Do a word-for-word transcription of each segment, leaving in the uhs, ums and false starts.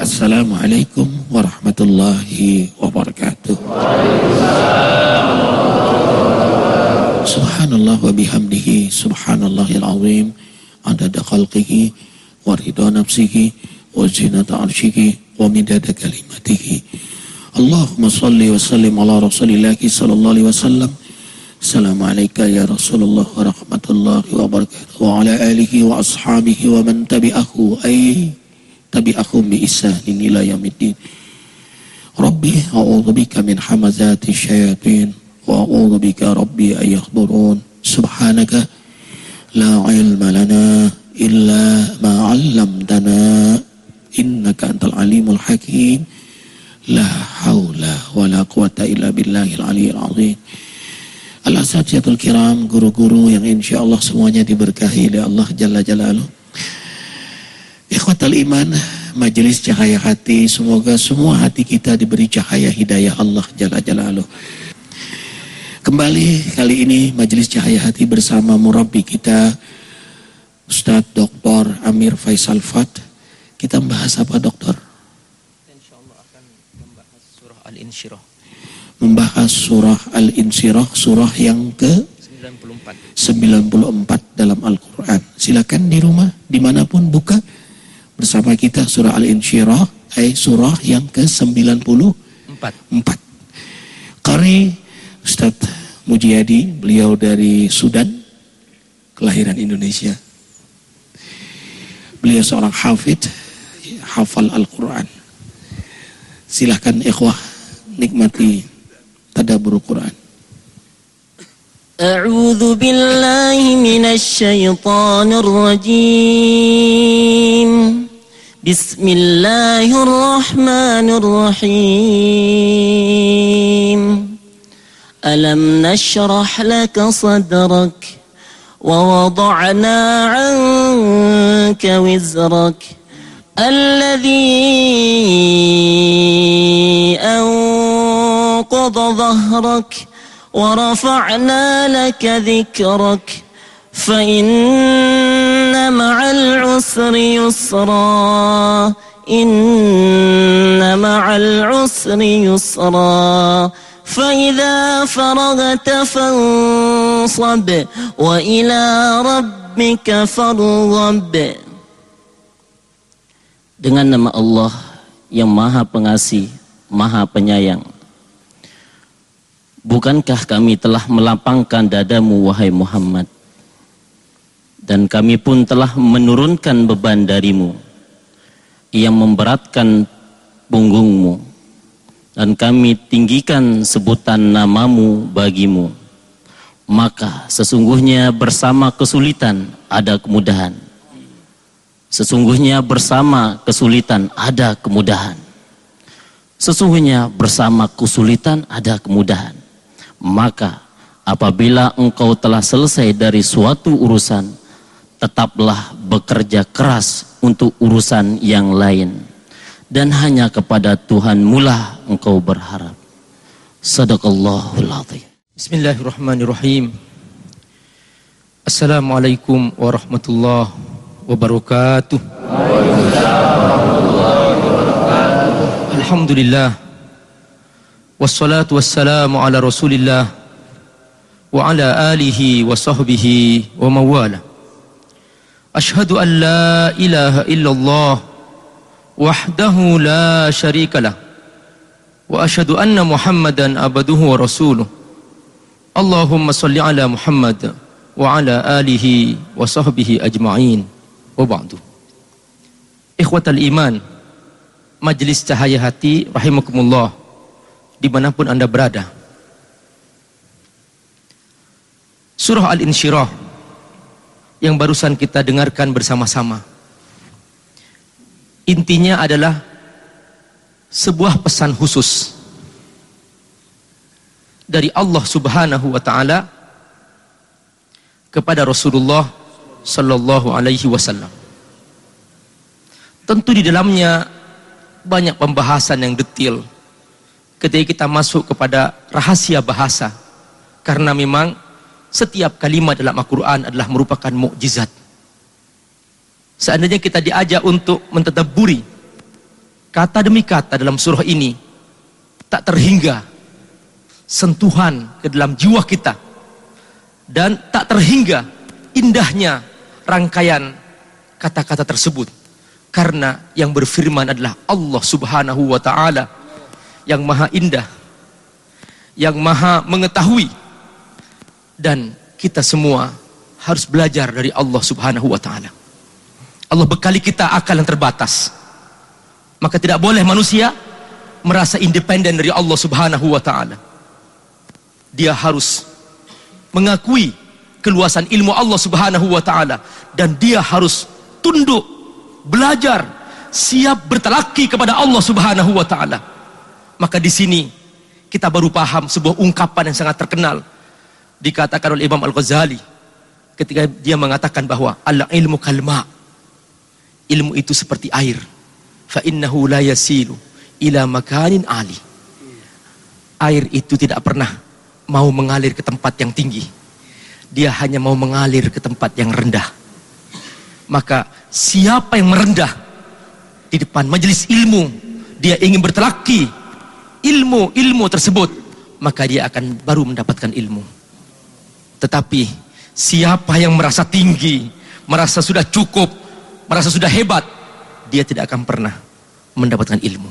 Assalamualaikum warahmatullahi wabarakatuh. Subhanallah wa bihamdihi subhanallahil azim adada khalqihi wa ridha nafsihi wa zinata arshihi wa midada kalimatihi. Allahumma salli wa sallim ala rasulillahi sallallahu alaihi wasallam. Assalamualaikum ya Rasulullah wa rahmatullahi wa barakatuh wa ala alihi wa ashabihi wa man tabi'ahu ay tabi'ahum bi ihsanin ila yaumiddin. Rabbi a'udzu bika min hamazati syayatin wa a'udzu bika rabbi ay yahdurun. Subhanaka la ilma lana illa ma 'allamtana innaka antal alimul hakim. La haula wala quwata illa billahil aliyil azim. Al-asatiyatul kiram, guru-guru yang insyaallah semuanya diberkahi oleh Allah Jalla Jalaluh. Ikhwatal iman, majelis cahaya hati, semoga semua hati kita diberi cahaya hidayah Allah Jalla Jalaluh. Kembali kali ini majelis cahaya hati bersama murabbi kita Ustadz Doktor Amir Faisal Fat. Kita membahas apa, Doktor? Insyaallah akan membahas surah Al-Insyirah. Membahas surah Al-Insyirah, surah yang ke sembilan puluh empat. sembilan puluh empat dalam Al-Quran. Silakan di rumah, dimanapun buka bersama kita surah Al-Insyirah, ay surah yang ke sembilan puluh empat. Qari Ustadz Mujiyadi, beliau dari Sudan, kelahiran Indonesia. Beliau seorang hafid, hafal Al-Quran. Silahkan ikhwah nikmati tadabbur Quran. A'udzu billahi minasy syaithanir rajim. Bismillahirrahmanirrahim. Alam nashrah laka sadrak wa wada'na 'anka wizrak alladhi anqadha dhahrak wa rafa'na laka dhikrak fa inna ma'al usri yusra inna ma'al usri yusra fa idza faragta fansab wa ila rabbika farghab. Dengan nama Allah yang Maha Pengasih, Maha Penyayang. Bukankah kami telah melapangkan dadamu, wahai Muhammad, dan kami pun telah menurunkan beban darimu yang memberatkan punggungmu, dan kami tinggikan sebutan namamu bagimu. Maka sesungguhnya bersama kesulitan ada kemudahan. Sesungguhnya bersama kesulitan ada kemudahan. Sesungguhnya bersama kesulitan ada kemudahan. Maka apabila engkau telah selesai dari suatu urusan, tetaplah bekerja keras untuk urusan yang lain. Dan hanya kepada Tuhanmu lah engkau berharap. Sadaqallahul azim. Bismillahirrahmanirrahim. Assalamualaikum warahmatullahi wabarakatuh. Alhamdulillah. Wassalatu wassalamu ala Rasulillah wa ala alihi wa sahbihi wa mawala. Ashhadu an la ilaha illallah wahdahu la syarika lah wa ashhadu anna Muhammadan abduhu wa rasuluh. Allahumma salli ala Muhammad wa ala alihi wa sahbihi ajma'in. Wa ba'du. Ikhwatal iman, majelis cahaya hati rahimakumullah, dimanapun anda berada. Surah Al-Insyirah yang barusan kita dengarkan bersama-sama, intinya adalah sebuah pesan khusus dari Allah Subhanahu wa taala kepada Rasulullah sallallahu alaihi wasallam. Tentu di dalamnya banyak pembahasan yang detail ketika kita masuk kepada rahasia bahasa, karena memang setiap kalimat dalam Al-Quran adalah merupakan mukjizat. Seandainya kita diajak untuk mentadabburi kata demi kata dalam surah ini tak terhingga sentuhan ke dalam jiwa kita, dan tak terhingga indahnya rangkaian kata-kata tersebut, karena yang berfirman adalah Allah Subhanahu wa Ta'ala yang maha indah, yang maha mengetahui, dan kita semua harus belajar dari Allah Subhanahu wa Ta'ala. Allah bekali kita akal yang terbatas, maka tidak boleh manusia merasa independen dari Allah Subhanahu wa Ta'ala. Dia harus mengakui keluasan ilmu Allah Subhanahu wa Ta'ala, dan dia harus tunduk, belajar, siap bertalaki kepada Allah Subhanahu wa Ta'ala. Maka di sini kita baru paham sebuah ungkapan yang sangat terkenal dikatakan oleh Imam Al-Ghazali ketika dia mengatakan bahwa al-ilmu kalma, ilmu itu seperti air, fa innahu la yasilu ila makanin ali. Air itu tidak pernah mau mengalir ke tempat yang tinggi, dia hanya mau mengalir ke tempat yang rendah. Maka siapa yang merendah di depan majelis ilmu, dia ingin bertalaki ilmu-ilmu tersebut, maka dia akan baru mendapatkan ilmu. Tetapi siapa yang merasa tinggi, merasa sudah cukup, merasa sudah hebat, dia tidak akan pernah mendapatkan ilmu.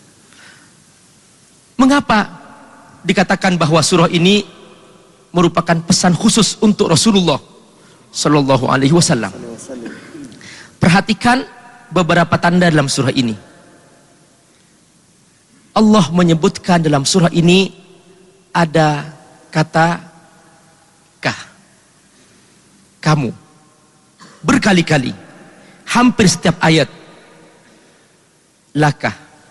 Mengapa dikatakan bahwa surah ini merupakan pesan khusus untuk Rasulullah Sallallahu Alaihi Wasallam? Perhatikan beberapa tanda dalam surah ini. Allah menyebutkan dalam surah ini ada kata kah, kamu, berkali-kali, hampir setiap ayat. Laka,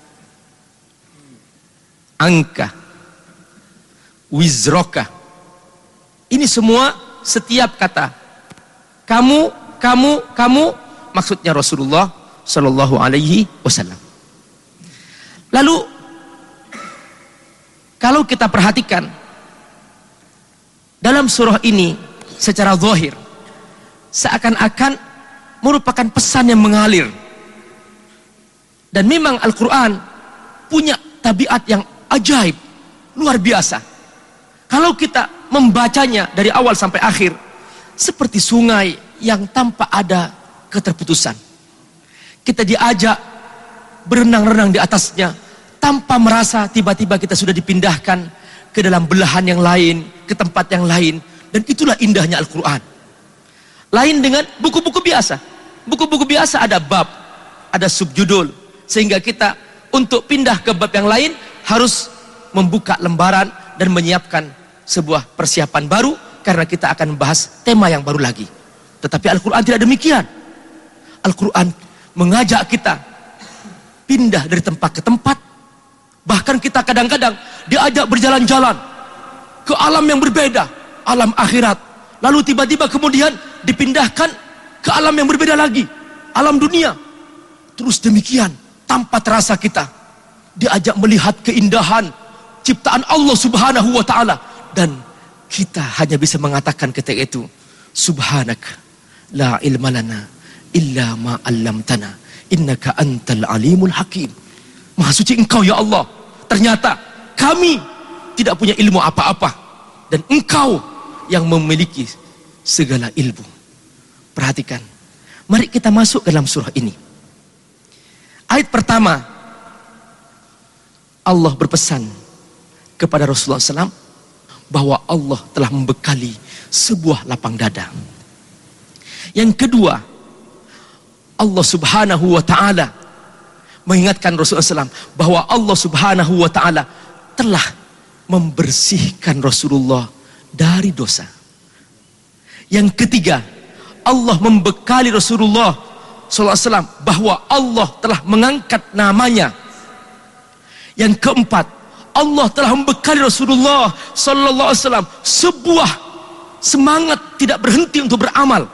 angka, wizroka. Ini semua setiap kata kamu, kamu, kamu, maksudnya Rasulullah Sallallahu Alaihi Wasallam. Lalu kalau kita perhatikan dalam surah ini secara zahir, seakan-akan merupakan pesan yang mengalir. Dan memang Al-Quran punya tabiat yang ajaib, luar biasa. Kalau kita membacanya dari awal sampai akhir, seperti sungai yang tanpa ada keterputusan. Kita diajak berenang-renang di atasnya, tanpa merasa tiba-tiba kita sudah dipindahkan ke dalam belahan yang lain, ke tempat yang lain. Dan itulah indahnya Al-Quran. Lain dengan buku-buku biasa. Buku-buku biasa ada bab, ada subjudul, sehingga kita untuk pindah ke bab yang lain harus membuka lembaran dan menyiapkan sebuah persiapan baru, karena kita akan membahas tema yang baru lagi. Tetapi Al-Quran tidak demikian. Al-Quran mengajak kita pindah dari tempat ke tempat. Bahkan kita kadang-kadang diajak berjalan-jalan ke alam yang berbeda, alam akhirat. Lalu tiba-tiba kemudian dipindahkan ke alam yang berbeda lagi, alam dunia. Terus demikian, tanpa terasa kita diajak melihat keindahan ciptaan Allah Subhanahu wa Ta'ala. Dan kita hanya bisa mengatakan ketika itu, Subhanaka la ilma lana illa ma 'allamtana innaka antal alimul hakim. Maha suci Engkau ya Allah, ternyata kami tidak punya ilmu apa-apa, dan Engkau yang memiliki segala ilmu. Perhatikan, mari kita masuk ke dalam surah ini. Ayat pertama, Allah berpesan kepada Rasulullah shallallahu alaihi wasallam bahwa Allah telah membekali sebuah lapang dada. Yang kedua, Allah Subhanahu wa Ta'ala mengingatkan Rasulullah shallallahu alaihi wasallam bahwa Allah Subhanahu wa Ta'ala telah membersihkan Rasulullah dari dosa. Yang ketiga, Allah membekali Rasulullah shallallahu alaihi wasallam bahwa Allah telah mengangkat namanya. Yang keempat, Allah telah membekali Rasulullah sallallahu alaihi wasallam sebuah semangat tidak berhenti untuk beramal.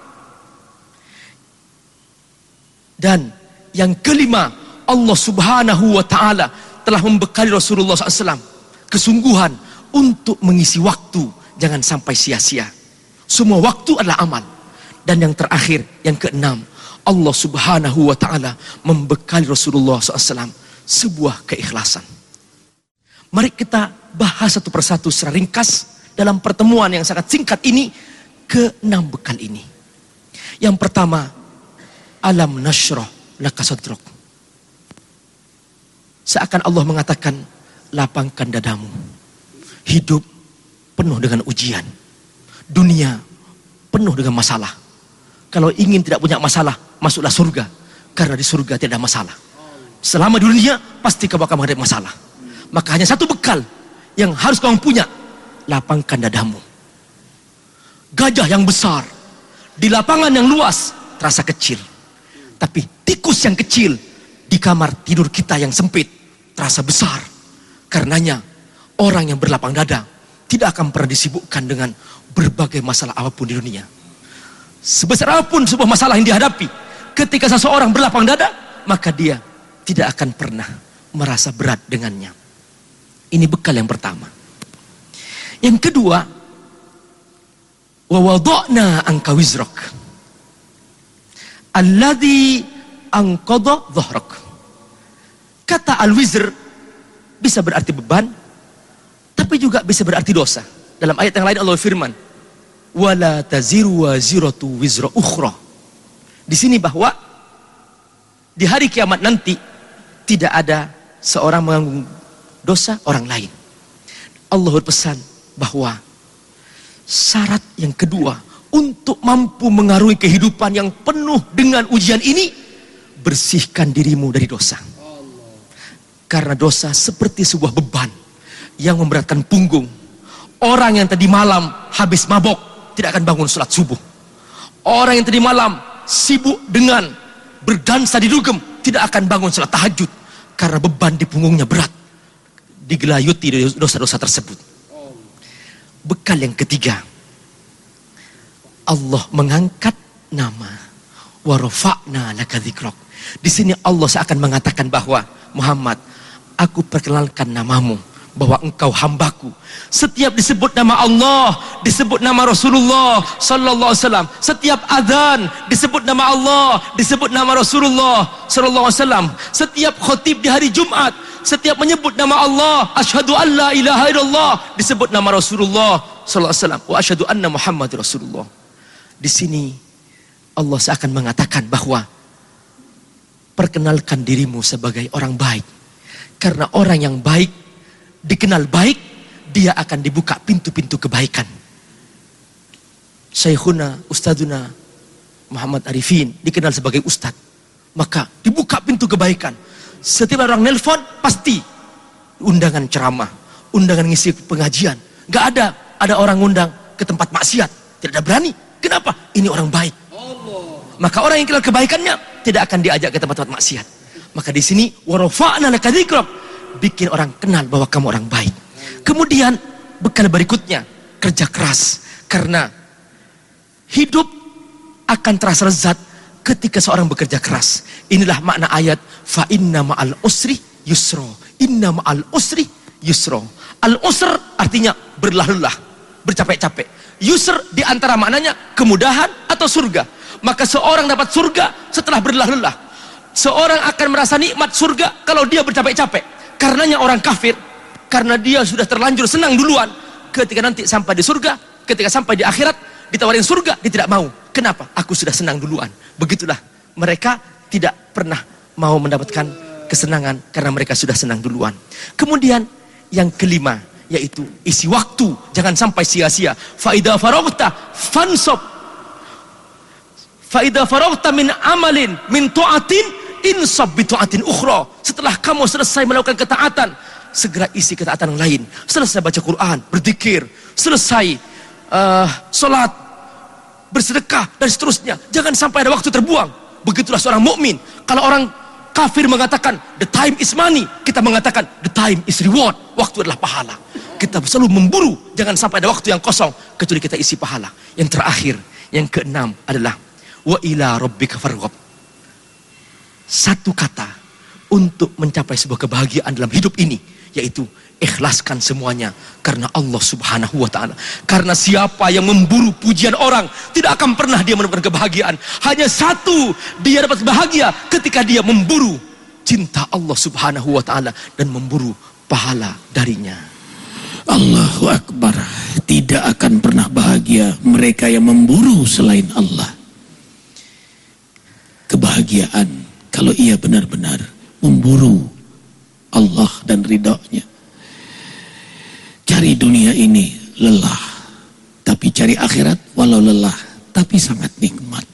Dan yang kelima, Allah Subhanahu wa Ta'ala telah membekali Rasulullah sallallahu alaihi wasallam kesungguhan untuk mengisi waktu, jangan sampai sia-sia. Semua waktu adalah amal. Dan yang terakhir, yang keenam, Allah subhanahu wa ta'ala membekali Rasulullah shallallahu alaihi wasallam sebuah keikhlasan. Mari kita bahas satu persatu secara ringkas dalam pertemuan yang sangat singkat ini, keenam bekal ini. Yang pertama, alam nashrah laka sadrak. Seakan Allah mengatakan, lapangkan dadamu. Hidup penuh dengan ujian. Dunia penuh dengan masalah. Kalau ingin tidak punya masalah, masuklah surga. Karena di surga tidak ada masalah. Selama di dunia, pasti kamu akan menghadapi masalah. Maka hanya satu bekal yang harus kamu punya. Lapangkan dadamu. Gajah yang besar, di lapangan yang luas, terasa kecil. Tapi tikus yang kecil, di kamar tidur kita yang sempit, terasa besar. Karenanya, orang yang berlapang dada, tidak akan pernah disibukkan dengan berbagai masalah apapun di dunia. Sebesar apapun sebuah masalah yang dihadapi, ketika seseorang berlapang dada, maka dia tidak akan pernah merasa berat dengannya. Ini bekal yang pertama. Yang kedua, wa wada'na anka wizrak alladhi anqadha dhahrak. Kata al-wizr bisa berarti beban, tapi juga bisa berarti dosa. Dalam ayat yang lain Allah firman, wala taziru waziratu wizra ukhra. Di sini bahwa di hari kiamat nanti tidak ada seorang menanggung dosa orang lain. Allah berpesan bahwa syarat yang kedua untuk mampu mengarungi kehidupan yang penuh dengan ujian ini, bersihkan dirimu dari dosa. Karena dosa seperti sebuah beban yang memberatkan punggung. Orang yang tadi malam habis mabok tidak akan bangun sholat subuh. Orang yang tadi malam sibuk dengan berdansa di dugem tidak akan bangun sholat tahajud. Karena beban di punggungnya berat, digelayuti dari dosa-dosa tersebut. Bekal yang ketiga, Allah mengangkat nama, wa rafa'na laka dzikrak. Di sini Allah seakan mengatakan bahwa Muhammad, aku perkenalkan namamu, bahwa engkau hambaku. Setiap disebut nama Allah, disebut nama Rasulullah sallallahu alaihi wasallam. Setiap azan disebut nama Allah, disebut nama Rasulullah sallallahu alaihi wasallam. Setiap khutib di hari Jumat, setiap menyebut nama Allah, asyhadu an la ilaha illallah, disebut nama Rasulullah sallallahu alaihi wasallam, wa asyhadu anna Muhammad Rasulullah. Di sini Allah seakan mengatakan bahwa perkenalkan dirimu sebagai orang baik. Karena orang yang baik, dikenal baik, dia akan dibuka pintu-pintu kebaikan. Syekhuna, Ustadzuna Muhammad Arifin dikenal sebagai Ustadz, maka dibuka pintu kebaikan. Setiap orang nelpon pasti undangan ceramah, undangan ngisi pengajian. Gak ada ada orang undang ke tempat maksiat, tidak ada berani. Kenapa? Ini orang baik. Maka orang yang kenal kebaikannya tidak akan diajak ke tempat-tempat maksiat. Maka di sini wa rafa'na laka dzikrak, bikin orang kenal bahwa kamu orang baik. Kemudian bekal berikutnya, kerja keras. Karena hidup akan terasa lezat ketika seorang bekerja keras. Inilah makna ayat fa inna ma'al usri yusra. Inna ma'al usri yusra. Al usr artinya berlelah-lelah, bercapek-capek. Yusr di antara maknanya kemudahan atau surga. Maka seorang dapat surga setelah berlelah-lelah. Seorang akan merasa nikmat surga kalau dia bercapek-capek. Karenanya orang kafir, karena dia sudah terlanjur senang duluan, ketika nanti sampai di surga, ketika sampai di akhirat ditawarin surga, dia tidak mau. Kenapa? Aku sudah senang duluan. Begitulah mereka tidak pernah mau mendapatkan kesenangan karena mereka sudah senang duluan. Kemudian yang kelima, yaitu isi waktu, jangan sampai sia-sia. Fa idza faraghta fansab, fa idza faraghta min amalin min ta'atin insab bi ta'atin ukhra. Setelah kamu selesai melakukan ketaatan, segera isi ketaatan yang lain. Selesai baca Quran, berzikir, selesai uh, salat, bersedekah dan seterusnya. Jangan sampai ada waktu terbuang. Begitulah seorang mukmin. Kalau orang kafir mengatakan the time is money, kita mengatakan the time is reward. Waktu adalah pahala. Kita selalu memburu, jangan sampai ada waktu yang kosong kecuali kita isi pahala. Yang terakhir, yang keenam adalah wa ila rabbika farghab. Satu kata untuk mencapai sebuah kebahagiaan dalam hidup ini, yaitu ikhlaskan semuanya karena Allah Subhanahu wa ta'ala. Karena siapa yang memburu pujian orang, tidak akan pernah dia menemukan kebahagiaan. Hanya satu, dia dapat bahagia ketika dia memburu cinta Allah Subhanahu wa ta'ala dan memburu pahala darinya. Allahu Akbar. Tidak akan pernah bahagia mereka yang memburu selain Allah. Kebahagiaan kalau ia benar-benar memburu Allah dan ridhonya. Cari dunia ini lelah, tapi cari akhirat walau lelah tapi sangat nikmat.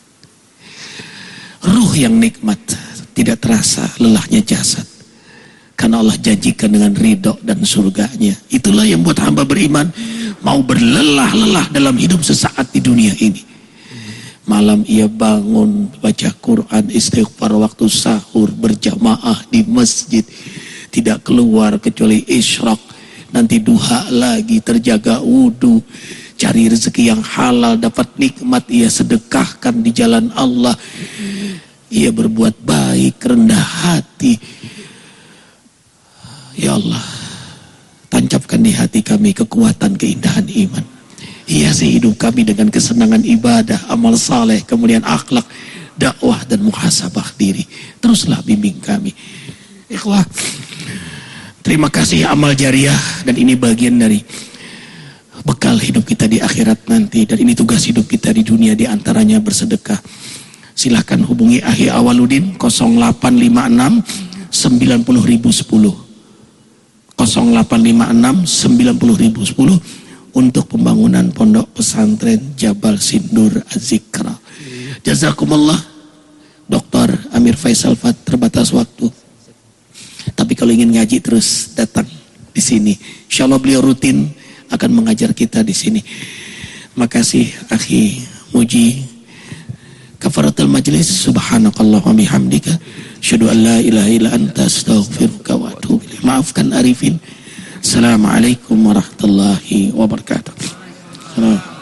Ruh yang nikmat tidak terasa lelahnya jasad, karena Allah janjikan dengan ridho dan surganya. Itulah yang buat hamba beriman mau berlelah-lelah dalam hidup sesaat di dunia ini. Malam ia bangun, baca Quran, istighfar waktu sahur, berjamaah di masjid, tidak keluar kecuali isyraq, nanti duha lagi, terjaga wudhu, cari rezeki yang halal, dapat nikmat ia sedekahkan di jalan Allah. Ia berbuat baik, rendah hati. Ya Allah, tancapkan di hati kami kekuatan keindahan iman. Hiasi hidup kami dengan kesenangan ibadah, amal saleh, kemudian akhlak, dakwah dan muhasabah diri. Teruslah bimbing kami. Ikhwah, terima kasih amal jariah, dan ini bagian dari bekal hidup kita di akhirat nanti, dan ini tugas hidup kita di dunia, di antaranya bersedekah. Silahkan hubungi Ahi Awaludin nol delapan lima enam sembilan nol nol sepuluh nol delapan lima enam sembilan nol nol sepuluh untuk pembangunan pondok pesantren Jabal Sindur Az-Zikra. Jazakumullah. Doktor Amir Faisal Fat, terbatas waktu, tapi kalau ingin ngaji terus datang di sini. Insyaallah beliau rutin akan mengajar kita di sini. Makasih Akhi Muji. Kafaratul majlis. Subhanakallah wa bihamdika asyhadu an la ilaha illa anta astaghfiruka wa atubu ilaik. Maafkan Arifin. Assalamualaikum warahmatullahi wabarakatuh. Salam.